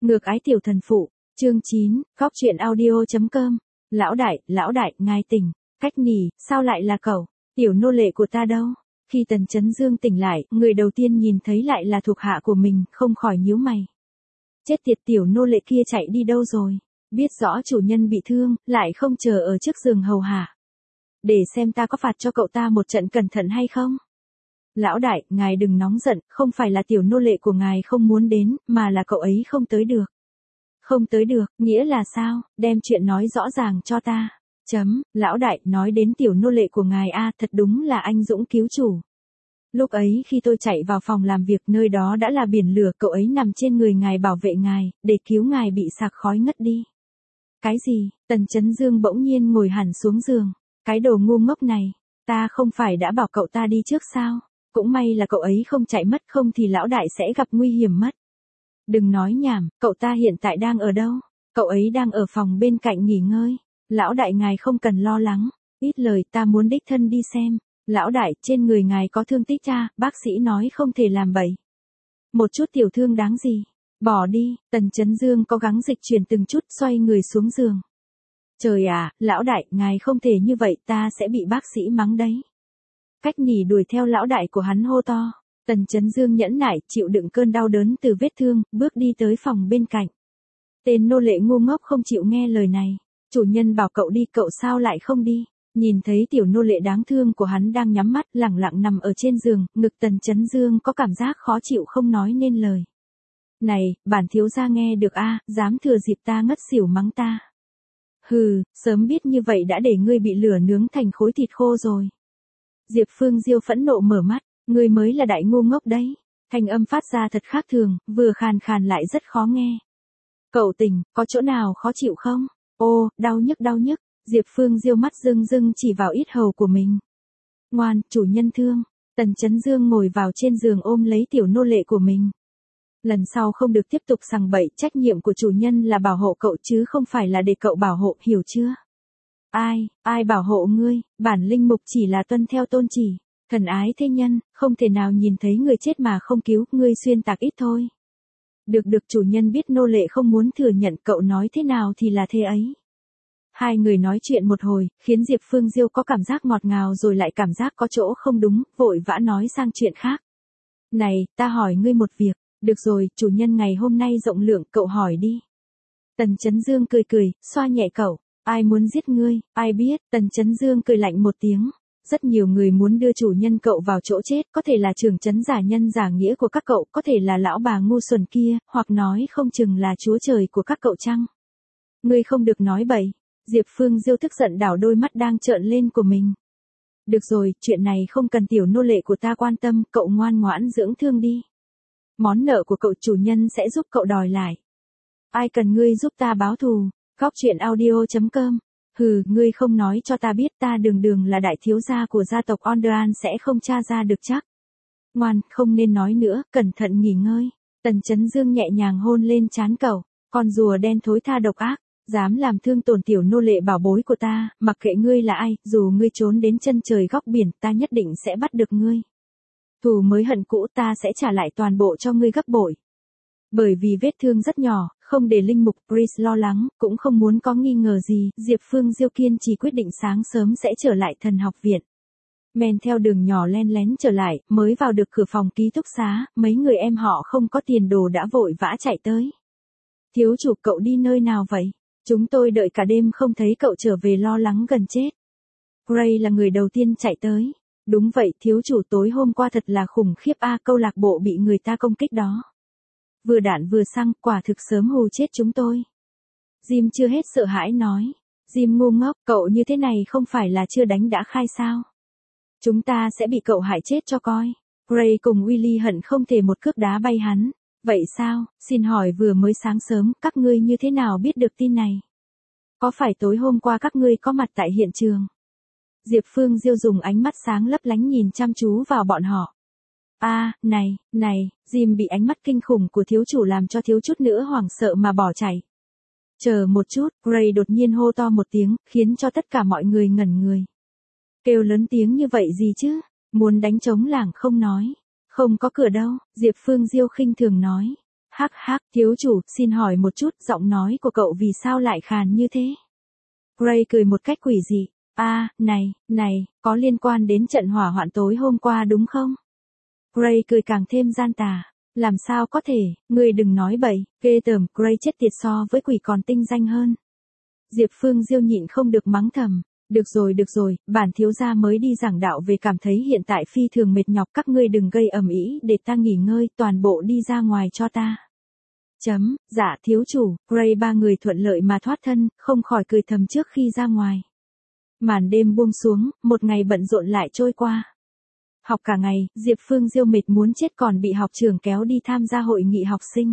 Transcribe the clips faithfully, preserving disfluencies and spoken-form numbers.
Ngược ái tiểu thần phụ, chương chín, góc truyện audio.com. Lão đại, lão đại, ngài tỉnh, Cách Nỉ, sao lại là cậu? Tiểu nô lệ của ta đâu? Khi Tần Chấn Dương tỉnh lại, người đầu tiên nhìn thấy lại là thuộc hạ của mình, không khỏi nhíu mày. Chết tiệt, tiểu nô lệ kia chạy đi đâu rồi? Biết rõ chủ nhân bị thương, lại không chờ ở trước giường hầu hạ. Để xem ta có phạt cho cậu ta một trận cẩn thận hay không? Lão đại, ngài đừng nóng giận, không phải là tiểu nô lệ của ngài không muốn đến, mà là cậu ấy không tới được. Không tới được, nghĩa là sao? Đem chuyện nói rõ ràng cho ta. Chấm, lão đại, nói đến tiểu nô lệ của ngài a, thật đúng là anh dũng cứu chủ. Lúc ấy khi tôi chạy vào phòng làm việc, nơi đó đã là biển lửa, cậu ấy nằm trên người ngài bảo vệ ngài, để cứu ngài bị sặc khói ngất đi. Cái gì? Tần Chấn Dương bỗng nhiên ngồi hẳn xuống giường. Cái đồ ngu ngốc này, ta không phải đã bảo cậu ta đi trước sao? Cũng may là cậu ấy không chạy mất, không thì lão đại sẽ gặp nguy hiểm mất. Đừng nói nhảm, cậu ta hiện tại đang ở đâu? Cậu ấy đang ở phòng bên cạnh nghỉ ngơi. Lão đại ngài không cần lo lắng. Ít lời, ta muốn đích thân đi xem. Lão đại, trên người ngài có thương tích cha, bác sĩ nói không thể làm bậy. Một chút tiểu thương đáng gì? Bỏ đi. Tần Chấn Dương cố gắng dịch chuyển từng chút, xoay người xuống giường. Trời à, lão đại, ngài không thể như vậy, ta sẽ bị bác sĩ mắng đấy. Cách Nỉ đuổi theo lão đại của hắn hô to. Tần Chấn Dương nhẫn nại, chịu đựng cơn đau đớn từ vết thương, bước đi tới phòng bên cạnh. Tên nô lệ ngu ngốc không chịu nghe lời này. Chủ nhân bảo cậu đi, cậu sao lại không đi? Nhìn thấy tiểu nô lệ đáng thương của hắn đang nhắm mắt, lẳng lặng nằm ở trên giường, ngực Tần Chấn Dương có cảm giác khó chịu không nói nên lời. Này, bản thiếu gia nghe được a, dám thừa dịp ta ngất xỉu mắng ta. Hừ, sớm biết như vậy đã để ngươi bị lửa nướng thành khối thịt khô rồi. Diệp Phương Diêu phẫn nộ mở mắt, ngươi mới là đại ngu ngốc đấy. Thanh âm phát ra thật khác thường, vừa khàn khàn lại rất khó nghe. Cậu tỉnh, có chỗ nào khó chịu không? Ô, đau nhức đau nhức. Diệp Phương Diêu mắt rưng rưng chỉ vào yết hầu của mình. Ngoan, chủ nhân thương. Tần Chấn Dương ngồi vào trên giường ôm lấy tiểu nô lệ của mình. Lần sau không được tiếp tục sằng bậy, trách nhiệm của chủ nhân là bảo hộ cậu chứ không phải là để cậu bảo hộ, hiểu chưa? Ai, ai bảo hộ ngươi, bản linh mục chỉ là tuân theo tôn chỉ. Thần ái thế nhân, không thể nào nhìn thấy người chết mà không cứu, ngươi xuyên tạc ít thôi. Được được, chủ nhân biết nô lệ không muốn thừa nhận, cậu nói thế nào thì là thế ấy. Hai người nói chuyện một hồi, khiến Diệp Phương Diêu có cảm giác ngọt ngào rồi lại cảm giác có chỗ không đúng, vội vã nói sang chuyện khác. Này, ta hỏi ngươi một việc. Được rồi, chủ nhân ngày hôm nay rộng lượng, cậu hỏi đi. Tần Chấn Dương cười cười, xoa nhẹ cậu. Ai muốn giết ngươi, ai biết? Tần Chấn Dương cười lạnh một tiếng. Rất nhiều người muốn đưa chủ nhân cậu vào chỗ chết, có thể là trưởng trấn giả nhân giả nghĩa của các cậu, có thể là lão bà ngu xuẩn kia, hoặc nói không chừng là chúa trời của các cậu chăng? Ngươi không được nói bậy. Diệp Phương Diêu tức giận đảo đôi mắt đang trợn lên của mình. Được rồi, chuyện này không cần tiểu nô lệ của ta quan tâm, cậu ngoan ngoãn dưỡng thương đi. Món nợ của cậu chủ nhân sẽ giúp cậu đòi lại. Ai cần ngươi giúp ta báo thù? Góc truyện audio.com. Hừ, ngươi không nói cho ta biết, ta đường đường là đại thiếu gia của gia tộc Onderan sẽ không tra ra được chắc. Ngoan, không nên nói nữa, cẩn thận nghỉ ngơi. Tần Chấn Dương nhẹ nhàng hôn lên trán cậu. Con rùa đen thối tha độc ác, dám làm thương tổn tiểu nô lệ bảo bối của ta, mặc kệ ngươi là ai, dù ngươi trốn đến chân trời góc biển, ta nhất định sẽ bắt được ngươi. Thù mới hận cũ, ta sẽ trả lại toàn bộ cho ngươi gấp bội. Bởi vì vết thương rất nhỏ, không để linh mục Chris lo lắng, cũng không muốn có nghi ngờ gì, Diệp Phương Diêu kiên trì quyết định sáng sớm sẽ trở lại thần học viện. Men theo đường nhỏ len lén trở lại, mới vào được cửa phòng ký túc xá, mấy người em họ không có tiền đồ đã vội vã chạy tới. Thiếu chủ, cậu đi nơi nào vậy? Chúng tôi đợi cả đêm không thấy cậu trở về, lo lắng gần chết. Gray là người đầu tiên chạy tới. Đúng vậy, thiếu chủ, tối hôm qua thật là khủng khiếp a, câu lạc bộ bị người ta công kích đó. Vừa đạn vừa xăng, quả thực sớm hù chết chúng tôi. Jim chưa hết sợ hãi nói. Jim ngu ngốc, cậu như thế này không phải là chưa đánh đã khai sao? Chúng ta sẽ bị cậu hại chết cho coi. Gray cùng Willy hận không thể một cước đá bay hắn. Vậy sao, xin hỏi vừa mới sáng sớm, các ngươi như thế nào biết được tin này? Có phải tối hôm qua các ngươi có mặt tại hiện trường? Diệp Phương Diêu dùng ánh mắt sáng lấp lánh nhìn chăm chú vào bọn họ. A, à, này, này, Jim bị ánh mắt kinh khủng của thiếu chủ làm cho thiếu chút nữa hoảng sợ mà bỏ chạy. Chờ một chút, Gray đột nhiên hô to một tiếng, khiến cho tất cả mọi người ngẩn người. Kêu lớn tiếng như vậy gì chứ? Muốn đánh trống lảng không nói. Không có cửa đâu, Diệp Phương Diêu khinh thường nói. Hắc hắc, thiếu chủ, xin hỏi một chút, giọng nói của cậu vì sao lại khàn như thế? Gray cười một cách quỷ dị. À, này, này, có liên quan đến trận hỏa hoạn tối hôm qua đúng không? Gray cười càng thêm gian tà. Làm sao có thể, ngươi đừng nói bậy, ghê tởm, Gray chết tiệt so với quỷ còn tinh danh hơn. Diệp Phương Diêu nhịn không được mắng thầm. Được rồi được rồi, bản thiếu gia mới đi giảng đạo về cảm thấy hiện tại phi thường mệt nhọc, các ngươi đừng gây ầm ĩ để ta nghỉ ngơi, toàn bộ đi ra ngoài cho ta. Chấm, dạ thiếu chủ, Gray ba người thuận lợi mà thoát thân, không khỏi cười thầm trước khi ra ngoài. Màn đêm buông xuống, một ngày bận rộn lại trôi qua. Học cả ngày, Diệp Phương Diêu mệt muốn chết còn bị học trưởng kéo đi tham gia hội nghị học sinh.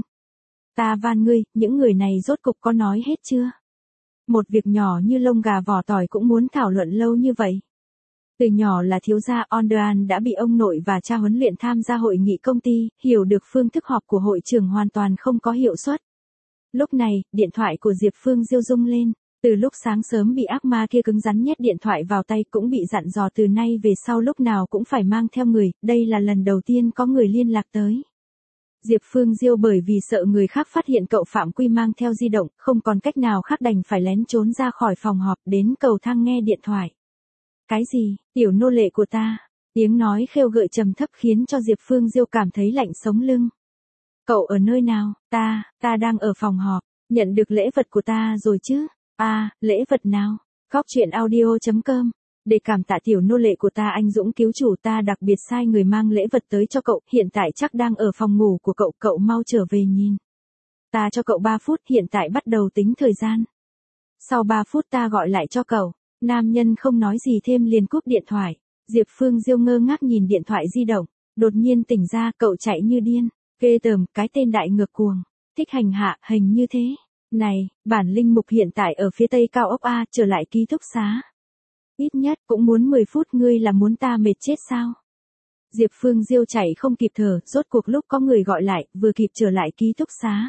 Ta van ngươi, những người này rốt cục có nói hết chưa? Một việc nhỏ như lông gà vỏ tỏi cũng muốn thảo luận lâu như vậy. Từ nhỏ là thiếu gia Onderan đã bị ông nội và cha huấn luyện tham gia hội nghị công ty, hiểu được phương thức họp của hội trưởng hoàn toàn không có hiệu suất. Lúc này, điện thoại của Diệp Phương Diêu rung lên. Từ lúc sáng sớm bị ác ma kia cứng rắn nhét điện thoại vào tay cũng bị dặn dò từ nay về sau lúc nào cũng phải mang theo người, đây là lần đầu tiên có người liên lạc tới. Diệp Phương Diêu bởi vì sợ người khác phát hiện cậu phạm quy mang theo di động, không còn cách nào khác đành phải lén trốn ra khỏi phòng họp đến cầu thang nghe điện thoại. Cái gì, tiểu nô lệ của ta? Tiếng nói khêu gợi trầm thấp khiến cho Diệp Phương Diêu cảm thấy lạnh sống lưng. Cậu ở nơi nào? Ta, ta đang ở phòng họp, nhận được lễ vật của ta rồi chứ? À, lễ vật nào? Góc truyện audio chấm com. Để cảm tạ tiểu nô lệ của ta anh dũng cứu chủ, ta đặc biệt sai người mang lễ vật tới cho cậu, hiện tại chắc đang ở phòng ngủ của cậu, cậu mau trở về nhìn. Ta cho cậu ba phút, hiện tại bắt đầu tính thời gian. Sau ba phút ta gọi lại cho cậu. Nam nhân không nói gì thêm liền cúp điện thoại. Diệp Phương Diêu ngơ ngác nhìn điện thoại di động, đột nhiên tỉnh ra, cậu chạy như điên. Ghê tởm, cái tên đại ngược cuồng, thích hành hạ, hình như thế. Này, bản linh mục hiện tại ở phía tây cao ốc A, trở lại ký túc xá. Ít nhất cũng muốn mười phút, ngươi là muốn ta mệt chết sao? Diệp Phương Diêu chạy không kịp thở, rốt cuộc lúc có người gọi lại, vừa kịp trở lại ký túc xá.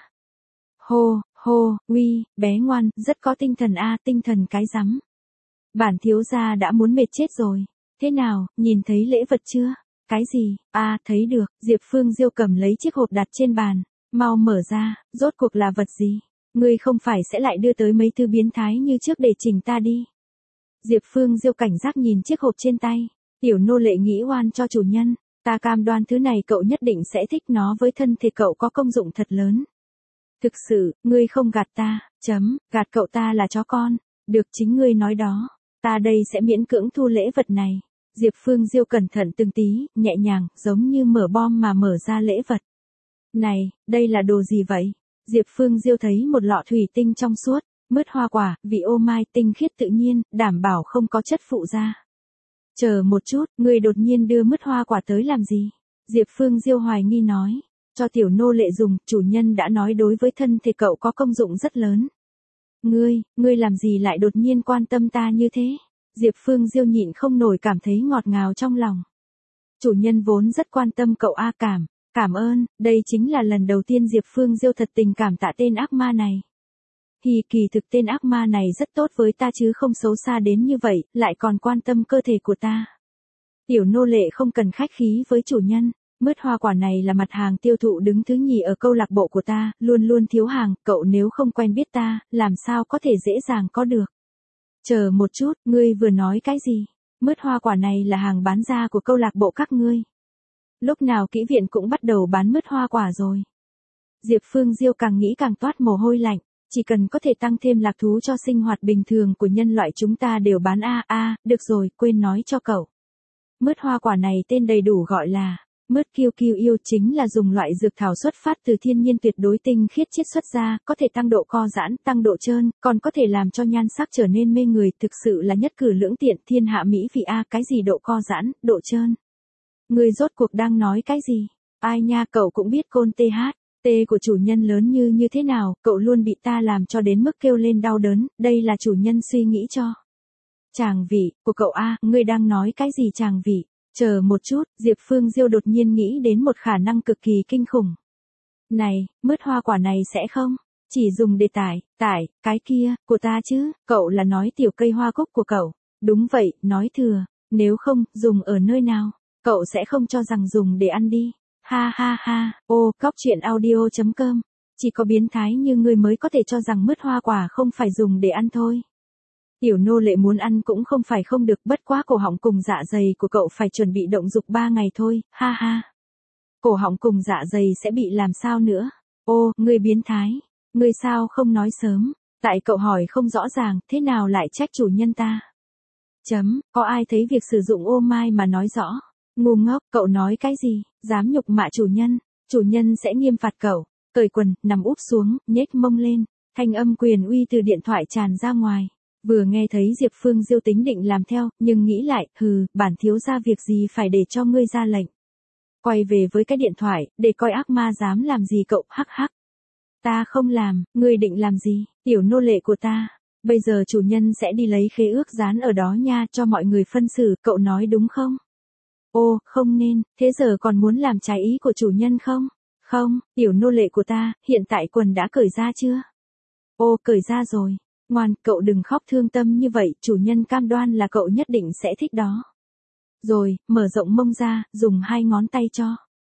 Hô, hô, uy, bé ngoan, rất có tinh thần a, tinh thần cái rắm. Bản thiếu gia đã muốn mệt chết rồi. Thế nào, nhìn thấy lễ vật chưa? Cái gì? A, thấy được, Diệp Phương Diêu cầm lấy chiếc hộp đặt trên bàn, mau mở ra, rốt cuộc là vật gì? Ngươi không phải sẽ lại đưa tới mấy thứ biến thái như trước để chỉnh ta đi. Diệp Phương Diêu cảnh giác nhìn chiếc hộp trên tay. Tiểu nô lệ nghĩ oan cho chủ nhân. Ta cam đoan thứ này cậu nhất định sẽ thích nó, với thân thể cậu có công dụng thật lớn. Thực sự, ngươi không gạt ta, chấm, gạt cậu ta là chó con. Được, chính ngươi nói đó. Ta đây sẽ miễn cưỡng thu lễ vật này. Diệp Phương Diêu cẩn thận từng tí, nhẹ nhàng, giống như mở bom mà mở ra lễ vật. Này, đây là đồ gì vậy? Diệp Phương Diêu thấy một lọ thủy tinh trong suốt, mứt hoa quả, vị ô mai, tinh khiết tự nhiên, đảm bảo không có chất phụ gia. Chờ một chút, ngươi đột nhiên đưa mứt hoa quả tới làm gì? Diệp Phương Diêu hoài nghi nói. Cho tiểu nô lệ dùng, chủ nhân đã nói đối với thân thể cậu có công dụng rất lớn. Ngươi, ngươi làm gì lại đột nhiên quan tâm ta như thế? Diệp Phương Diêu nhịn không nổi cảm thấy ngọt ngào trong lòng. Chủ nhân vốn rất quan tâm cậu a, cảm, cảm ơn, đây chính là lần đầu tiên Diệp Phương Diêu thật tình cảm tạ tên ác ma này. Hì, kỳ thực tên ác ma này rất tốt với ta chứ không xấu xa đến như vậy, lại còn quan tâm cơ thể của ta. Tiểu nô lệ không cần khách khí với chủ nhân, mứt hoa quả này là mặt hàng tiêu thụ đứng thứ nhì ở câu lạc bộ của ta, luôn luôn thiếu hàng, cậu nếu không quen biết ta, làm sao có thể dễ dàng có được. Chờ một chút, ngươi vừa nói cái gì? Mứt hoa quả này là hàng bán ra của câu lạc bộ các ngươi. Lúc nào kỹ viện cũng bắt đầu bán mứt hoa quả rồi. Diệp Phương Diêu càng nghĩ càng toát mồ hôi lạnh. Chỉ cần có thể tăng thêm lạc thú cho sinh hoạt bình thường của nhân loại chúng ta đều bán a a, được rồi, quên nói cho cậu. Mứt hoa quả này tên đầy đủ gọi là mứt kiêu kiêu yêu, chính là dùng loại dược thảo xuất phát từ thiên nhiên tuyệt đối tinh khiết chiết xuất ra, có thể tăng độ co giãn, tăng độ trơn, còn có thể làm cho nhan sắc trở nên mê người, thực sự là nhất cử lưỡng tiện, thiên hạ mỹ vị a, cái gì độ co giãn, độ trơn. Người rốt cuộc đang nói cái gì? Ai nha, cậu cũng biết côn th. Tê của chủ nhân lớn như như thế nào, cậu luôn bị ta làm cho đến mức kêu lên đau đớn, đây là chủ nhân suy nghĩ cho. Tràng vị, của cậu a, ngươi đang nói cái gì tràng vị? Chờ một chút, Diệp Phương Diêu đột nhiên nghĩ đến một khả năng cực kỳ kinh khủng. Này, mứt hoa quả này sẽ không? Chỉ dùng để tải, tải, cái kia, của ta chứ, cậu là nói tiểu cây hoa cúc của cậu. Đúng vậy, nói thừa, nếu không, dùng ở nơi nào? Cậu sẽ không cho rằng dùng để ăn đi. Ha ha ha, ô, cóc truyện audio.com. Chỉ có biến thái như ngươi mới có thể cho rằng mứt hoa quả không phải dùng để ăn thôi. Tiểu nô lệ muốn ăn cũng không phải không được, bất quá cổ họng cùng dạ dày của cậu phải chuẩn bị động dục ba ngày thôi, ha ha. Cổ họng cùng dạ dày sẽ bị làm sao nữa? Ô, ngươi biến thái, ngươi sao không nói sớm? Tại cậu hỏi không rõ ràng, thế nào lại trách chủ nhân ta? Chấm, có ai thấy việc sử dụng ô mai mà nói rõ? Ngu ngốc, cậu nói cái gì? Dám nhục mạ chủ nhân, chủ nhân sẽ nghiêm phạt cậu. Cởi quần, nằm úp xuống, nhếch mông lên. Thanh âm quyền uy từ điện thoại tràn ra ngoài. Vừa nghe thấy Diệp Phương Diêu tính định làm theo, nhưng nghĩ lại, hừ, bản thiếu gia việc gì phải để cho ngươi ra lệnh. Quay về với cái điện thoại, để coi ác ma dám làm gì cậu, hắc hắc. Ta không làm, ngươi định làm gì, tiểu nô lệ của ta. Bây giờ chủ nhân sẽ đi lấy khế ước dán ở đó nha, cho mọi người phân xử, cậu nói đúng không? Ô, không nên, thế giờ còn muốn làm trái ý của chủ nhân không? Không, tiểu nô lệ của ta, hiện tại quần đã cởi ra chưa? Ô, cởi ra rồi. Ngoan, cậu đừng khóc thương tâm như vậy, chủ nhân cam đoan là cậu nhất định sẽ thích đó. Rồi, mở rộng mông ra, dùng hai ngón tay cho.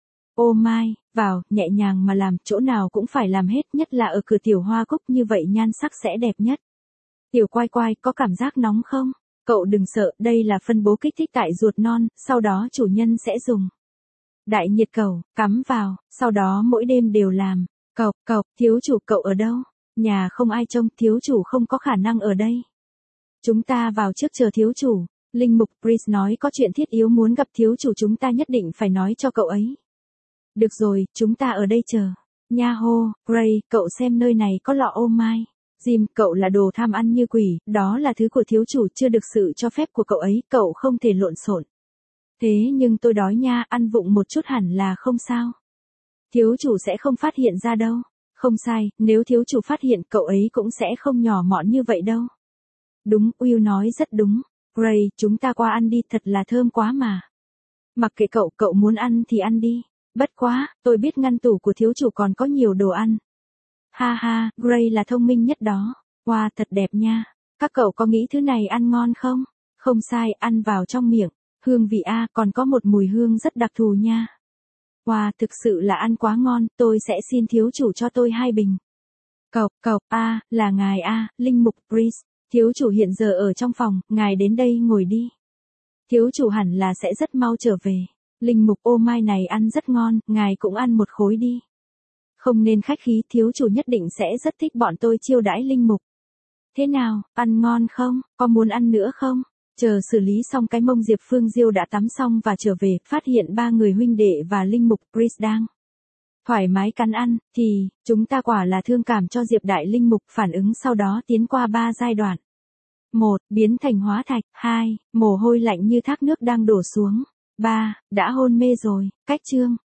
Ô mai, vào, nhẹ nhàng mà làm, chỗ nào cũng phải làm hết, nhất là ở cửa tiểu hoa cúc như vậy nhan sắc sẽ đẹp nhất. Tiểu quai quai, có cảm giác nóng không? Cậu đừng sợ, đây là phân bố kích thích tại ruột non, sau đó chủ nhân sẽ dùng đại nhiệt cầu, cắm vào, sau đó mỗi đêm đều làm. Cậu, cậu, thiếu chủ cậu ở đâu? Nhà không ai trông, thiếu chủ không có khả năng ở đây. Chúng ta vào trước chờ thiếu chủ. Linh mục Chris nói có chuyện thiết yếu muốn gặp thiếu chủ, chúng ta nhất định phải nói cho cậu ấy. Được rồi, chúng ta ở đây chờ. Nha hô, Gray, cậu xem nơi này có lọ ô mai. Jim, cậu là đồ tham ăn như quỷ, đó là thứ của thiếu chủ, chưa được sự cho phép của cậu ấy, cậu không thể lộn xộn. Thế nhưng tôi đói nha, ăn vụng một chút hẳn là không sao. Thiếu chủ sẽ không phát hiện ra đâu. Không sai, nếu thiếu chủ phát hiện cậu ấy cũng sẽ không nhỏ mọn như vậy đâu. Đúng, Will nói rất đúng. Gray, chúng ta qua ăn đi, thật là thơm quá mà. Mặc kệ cậu, cậu muốn ăn thì ăn đi. Bất quá, tôi biết ngăn tủ của thiếu chủ còn có nhiều đồ ăn. Ha ha, Gray là thông minh nhất đó. Wow, thật đẹp nha. Các cậu có nghĩ thứ này ăn ngon không? Không sai, ăn vào trong miệng. Hương vị A, còn có một mùi hương rất đặc thù nha. Wow, thực sự là ăn quá ngon, tôi sẽ xin thiếu chủ cho tôi hai bình. Cậu, cậu, A, là ngài A, Linh mục Priest. Thiếu chủ hiện giờ ở trong phòng, ngài đến đây ngồi đi. Thiếu chủ hẳn là sẽ rất mau trở về. Linh mục, ô mai này ăn rất ngon, ngài cũng ăn một khối đi. Không nên khách khí, thiếu chủ nhất định sẽ rất thích bọn tôi chiêu đãi linh mục. Thế nào, ăn ngon không, có muốn ăn nữa không? Chờ xử lý xong cái mông, Diệp Phương Diêu đã tắm xong và trở về, phát hiện ba người huynh đệ và linh mục Chris đang thoải mái cắn ăn, thì, chúng ta quả là thương cảm cho Diệp đại linh mục, phản ứng sau đó tiến qua ba giai đoạn. một. Biến thành hóa thạch. hai. Mồ hôi lạnh như thác nước đang đổ xuống. ba. Đã hôn mê rồi. Cách chương